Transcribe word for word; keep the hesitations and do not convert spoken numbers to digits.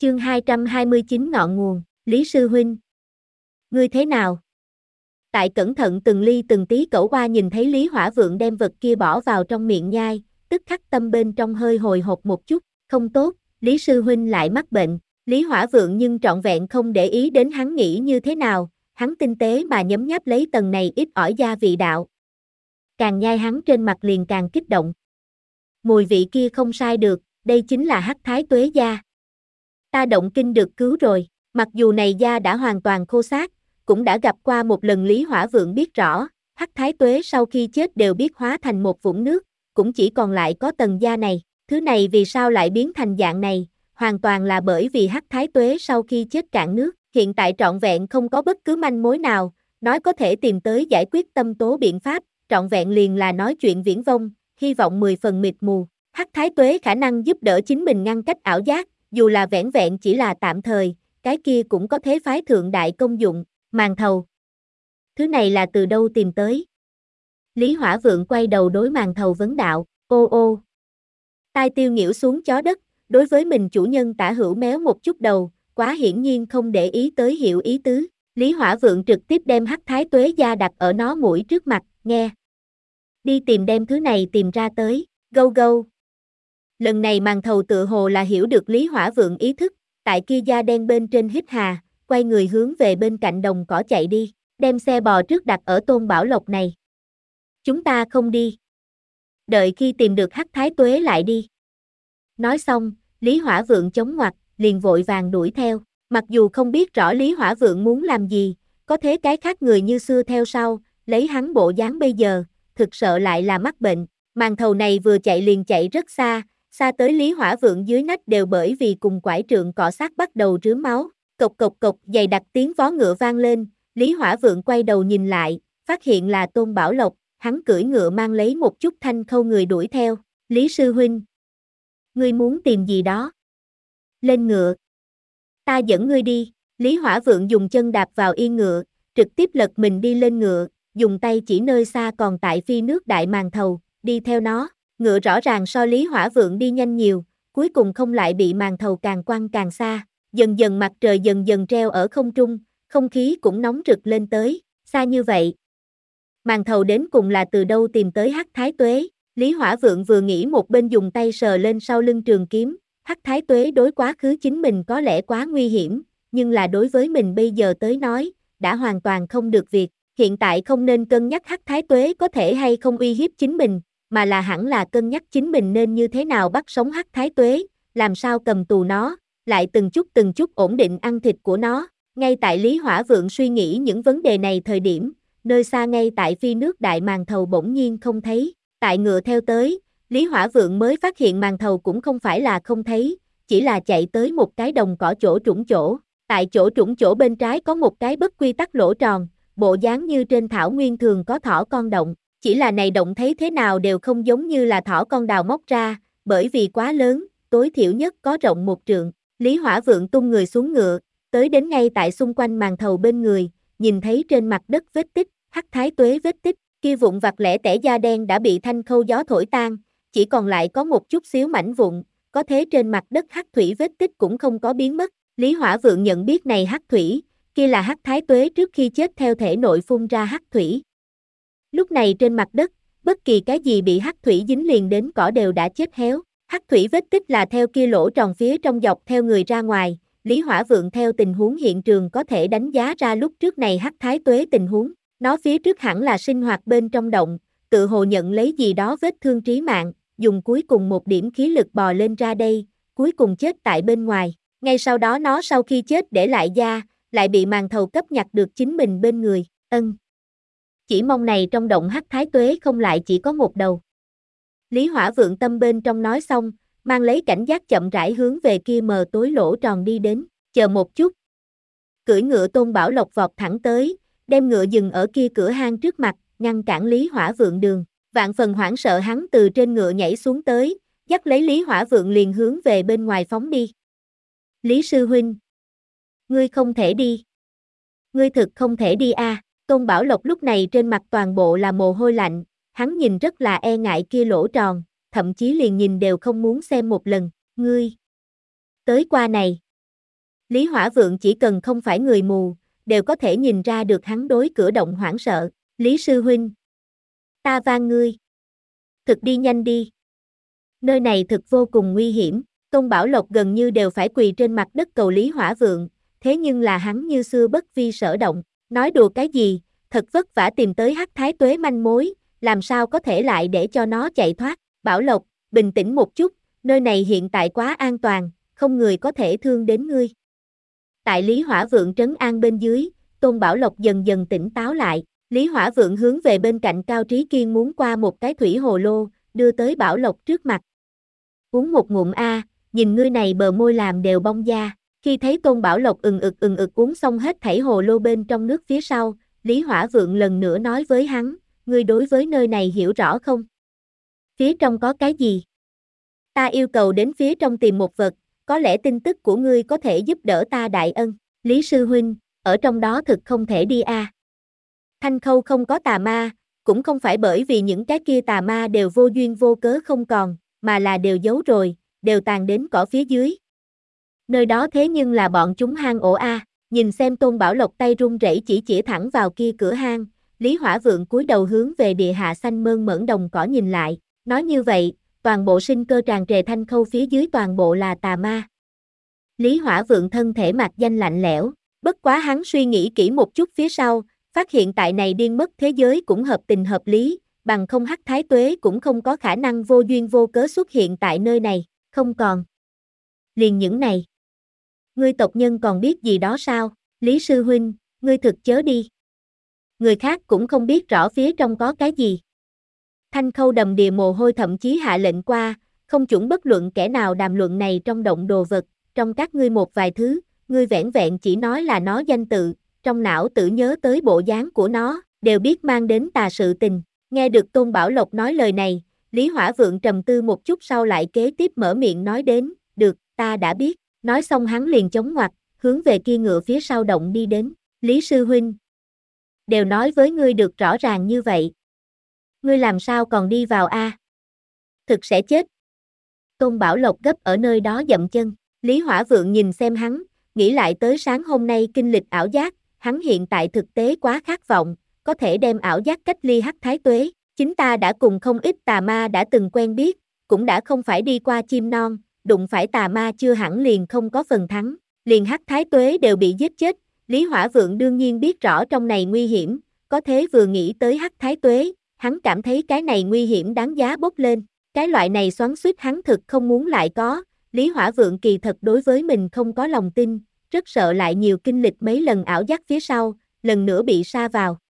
Chương hai trăm hai mươi chín ngọn nguồn, Lý Sư Huynh. Ngươi thế nào? Tại cẩn thận từng ly từng tí cẩu qua nhìn thấy Lý Hỏa Vượng đem vật kia bỏ vào trong miệng nhai, tức khắc tâm bên trong hơi hồi hộp một chút, không tốt, Lý Sư Huynh lại mắc bệnh. Lý Hỏa Vượng nhưng trọn vẹn không để ý đến hắn nghĩ như thế nào, hắn tinh tế mà nhấm nháp lấy tầng này ít ỏi gia vị đạo. Càng nhai hắn trên mặt liền càng kích động. Mùi vị kia không sai được, đây chính là hắc thái tuế gia. Ta động kinh được cứu rồi, mặc dù này da đã hoàn toàn khô xác, cũng đã gặp qua một lần Lý Hỏa Vượng biết rõ, hắc thái tuế sau khi chết đều biết hóa thành một vũng nước, cũng chỉ còn lại có tầng da này, thứ này vì sao lại biến thành dạng này, hoàn toàn là bởi vì hắc thái tuế sau khi chết cạn nước, hiện tại trọn vẹn không có bất cứ manh mối nào, nói có thể tìm tới giải quyết tâm tố biện pháp, trọn vẹn liền là nói chuyện viển vông, hy vọng mười phần mịt mù, hắc thái tuế khả năng giúp đỡ chính mình ngăn cách ảo giác, dù là vẻn vẹn chỉ là tạm thời, cái kia cũng có thế phái thượng đại công dụng, màn thầu. Thứ này là từ đâu tìm tới? Lý Hỏa Vượng quay đầu đối màn thầu vấn đạo, ô ô. Tai tiêu nghiễu xuống chó đất, đối với mình chủ nhân tả hữu méo một chút đầu, quá hiển nhiên không để ý tới hiểu ý tứ. Lý Hỏa Vượng trực tiếp đem hắc thái tuế da đặt ở nó mũi trước mặt, nghe. Đi tìm đem thứ này tìm ra tới, gâu gâu. Lần này màn thầu tự hồ là hiểu được Lý Hỏa Vượng ý thức, tại kia da đen bên trên hít hà, quay người hướng về bên cạnh đồng cỏ chạy đi, đem xe bò trước đặt ở Tôn Bảo Lộc này. Chúng ta không đi. Đợi khi tìm được hắc thái tuế lại đi. Nói xong, Lý Hỏa Vượng chống ngoặt, liền vội vàng đuổi theo, mặc dù không biết rõ Lý Hỏa Vượng muốn làm gì, có thế cái khác người như xưa theo sau, lấy hắn bộ dáng bây giờ, thực sợ lại là mắc bệnh, màn thầu này vừa chạy liền chạy rất xa, xa tới Lý Hỏa Vượng dưới nách đều bởi vì cùng quải trượng cọ sát bắt đầu rướm máu, cộc cộc cộc dày đặc tiếng vó ngựa vang lên, Lý Hỏa Vượng quay đầu nhìn lại, phát hiện là Tôn Bảo Lộc, hắn cưỡi ngựa mang lấy một chút thanh khâu người đuổi theo, Lý Sư Huynh. Ngươi muốn tìm gì đó? Lên ngựa. Ta dẫn ngươi đi, Lý Hỏa Vượng dùng chân đạp vào yên ngựa, trực tiếp lật mình đi lên ngựa, dùng tay chỉ nơi xa còn tại phi nước đại màn thầu, đi theo nó. Ngựa rõ ràng so Lý Hỏa Vượng đi nhanh nhiều, cuối cùng không lại bị màn thầu càng quăng càng xa, dần dần mặt trời dần dần treo ở không trung, không khí cũng nóng rực lên tới, xa như vậy. Màn thầu đến cùng là từ đâu tìm tới hắc thái tuế, Lý Hỏa Vượng vừa nghĩ một bên dùng tay sờ lên sau lưng trường kiếm, hắc thái tuế đối quá khứ chính mình có lẽ quá nguy hiểm, nhưng là đối với mình bây giờ tới nói, đã hoàn toàn không được việc, hiện tại không nên cân nhắc hắc thái tuế có thể hay không uy hiếp chính mình, mà là hẳn là cân nhắc chính mình nên như thế nào bắt sống hắc thái tuế, làm sao cầm tù nó, lại từng chút từng chút ổn định ăn thịt của nó. Ngay tại Lý Hỏa Vượng suy nghĩ những vấn đề này thời điểm, nơi xa ngay tại phi nước đại màn thầu bỗng nhiên không thấy, tại ngựa theo tới, Lý Hỏa Vượng mới phát hiện màn thầu cũng không phải là không thấy, chỉ là chạy tới một cái đồng cỏ chỗ trũng chỗ, tại chỗ trũng chỗ bên trái có một cái bất quy tắc lỗ tròn, bộ dáng như trên thảo nguyên thường có thỏ con động. Chỉ là này động thấy thế nào đều không giống như là thỏ con đào móc ra, bởi vì quá lớn, tối thiểu nhất có rộng một trượng. Lý Hỏa Vượng tung người xuống ngựa, tới đến ngay tại xung quanh màn thầu bên người, nhìn thấy trên mặt đất vết tích, hắc thái tuế vết tích, kia vụn vặt lẻ tẻ da đen đã bị thanh khâu gió thổi tan, chỉ còn lại có một chút xíu mảnh vụn, có thế trên mặt đất hắc thủy vết tích cũng không có biến mất. Lý Hỏa Vượng nhận biết này hắc thủy, kia là hắc thái tuế trước khi chết theo thể nội phun ra hắc thủy. Lúc này trên mặt đất, bất kỳ cái gì bị hắc thủy dính liền đến cỏ đều đã chết héo. Hắc thủy vết tích là theo kia lỗ tròn phía trong dọc theo người ra ngoài, Lý Hỏa Vượng theo tình huống hiện trường có thể đánh giá ra lúc trước này hắc thái tuế tình huống, nó phía trước hẳn là sinh hoạt bên trong động, tự hồ nhận lấy gì đó vết thương trí mạng, dùng cuối cùng một điểm khí lực bò lên ra đây, cuối cùng chết tại bên ngoài. Ngay sau đó nó sau khi chết để lại da, lại bị màn thầu cấp nhặt được chính mình bên người, ân. Chỉ mong này trong động hắc thái tuế không lại chỉ có một đầu. Lý Hỏa Vượng tâm bên trong nói xong, mang lấy cảnh giác chậm rãi hướng về kia mờ tối lỗ tròn đi đến, chờ một chút. Cưỡi ngựa Tôn Bảo Lộc vọt thẳng tới, đem ngựa dừng ở kia cửa hang trước mặt, ngăn cản Lý Hỏa Vượng đường. Vạn phần hoảng sợ hắn từ trên ngựa nhảy xuống tới, dắt lấy Lý Hỏa Vượng liền hướng về bên ngoài phóng đi. Lý Sư Huynh, ngươi không thể đi. Ngươi thực không thể đi a. À. Tôn Bảo Lộc lúc này trên mặt toàn bộ là mồ hôi lạnh, hắn nhìn rất là e ngại kia lỗ tròn, thậm chí liền nhìn đều không muốn xem một lần, ngươi. Tới qua này. Lý Hỏa Vượng chỉ cần không phải người mù, đều có thể nhìn ra được hắn đối cửa động hoảng sợ. Lý sư huynh, ta van ngươi, thực đi nhanh đi. Nơi này thực vô cùng nguy hiểm. Tôn Bảo Lộc gần như đều phải quỳ trên mặt đất cầu Lý Hỏa Vượng, thế nhưng là hắn như xưa bất vi sở động. Nói đùa cái gì, thật vất vả tìm tới Hắc Thái Tuế manh mối, làm sao có thể lại để cho nó chạy thoát. Bảo Lộc, bình tĩnh một chút, nơi này hiện tại quá an toàn, không người có thể thương đến ngươi. Tại Lý Hỏa Vượng trấn an bên dưới, Tôn Bảo Lộc dần dần tỉnh táo lại. Lý Hỏa Vượng hướng về bên cạnh Cao Trí Kiên muốn qua một cái thủy hồ lô, đưa tới Bảo Lộc trước mặt. Uống một ngụm a, nhìn ngươi này bờ môi làm đều bong da. Khi thấy Tôn Bảo Lộc ừng ực ừng ực uống xong hết thảy hồ lô bên trong nước phía sau, Lý Hỏa Vượng lần nữa nói với hắn, ngươi đối với nơi này hiểu rõ không? Phía trong có cái gì? Ta yêu cầu đến phía trong tìm một vật, có lẽ tin tức của ngươi có thể giúp đỡ ta đại ân. Lý sư huynh, ở trong đó thực không thể đi a. À. Thanh Khâu không có tà ma, cũng không phải bởi vì những cái kia tà ma đều vô duyên vô cớ không còn, mà là đều giấu rồi, đều tàn đến cỏ phía dưới. Nơi đó thế nhưng là bọn chúng hang ổ a. À. Nhìn xem Tôn Bảo Lộc tay run rẩy chỉ chỉ thẳng vào kia cửa hang, Lý Hỏa Vượng cúi đầu hướng về địa hạ xanh mơn mởn đồng cỏ nhìn lại, nói như vậy, toàn bộ sinh cơ tràn trề Thanh Khâu phía dưới toàn bộ là tà ma. Lý Hỏa Vượng thân thể mạc danh lạnh lẽo, bất quá hắn suy nghĩ kỹ một chút phía sau, phát hiện tại này điên mất thế giới cũng hợp tình hợp lý, bằng không Hắc Thái Tuế cũng không có khả năng vô duyên vô cớ xuất hiện tại nơi này, không còn. Liền những này. Ngươi tộc nhân còn biết gì đó sao? Lý sư huynh, ngươi thực chớ đi. Người khác cũng không biết rõ phía trong có cái gì. Thanh Khâu đầm đìa mồ hôi thậm chí hạ lệnh qua, không chuẩn bất luận kẻ nào đàm luận này trong động đồ vật, trong các ngươi một vài thứ, ngươi vẻn vẹn chỉ nói là nó danh tự, trong não tự nhớ tới bộ dáng của nó, đều biết mang đến tà sự tình. Nghe được Tôn Bảo Lộc nói lời này, Lý Hỏa Vượng trầm tư một chút sau lại kế tiếp mở miệng nói đến, được, ta đã biết. Nói xong hắn liền chống ngoặt, hướng về kia ngựa phía sau động đi đến. Lý sư huynh, đều nói với ngươi được rõ ràng như vậy. Ngươi làm sao còn đi vào a? À? Thực sẽ chết. Tôn Bảo Lộc gấp ở nơi đó dậm chân. Lý Hỏa Vượng nhìn xem hắn, nghĩ lại tới sáng hôm nay kinh lịch ảo giác, hắn hiện tại thực tế quá khát vọng, có thể đem ảo giác cách ly Hắc Thái Tuế. Chính ta đã cùng không ít tà ma đã từng quen biết, cũng đã không phải đi qua chim non, đụng phải tà ma chưa hẳn liền không có phần thắng, liền Hắc Thái Tuế đều bị giết chết. Lý Hỏa Vượng đương nhiên biết rõ trong này nguy hiểm, có thế vừa nghĩ tới Hắc Thái Tuế, hắn cảm thấy cái này nguy hiểm đáng giá bốc lên, cái loại này xoắn xuýt hắn thực không muốn lại có. Lý Hỏa Vượng kỳ thật đối với mình không có lòng tin, rất sợ lại nhiều kinh lịch mấy lần ảo giác phía sau, lần nữa bị sa vào.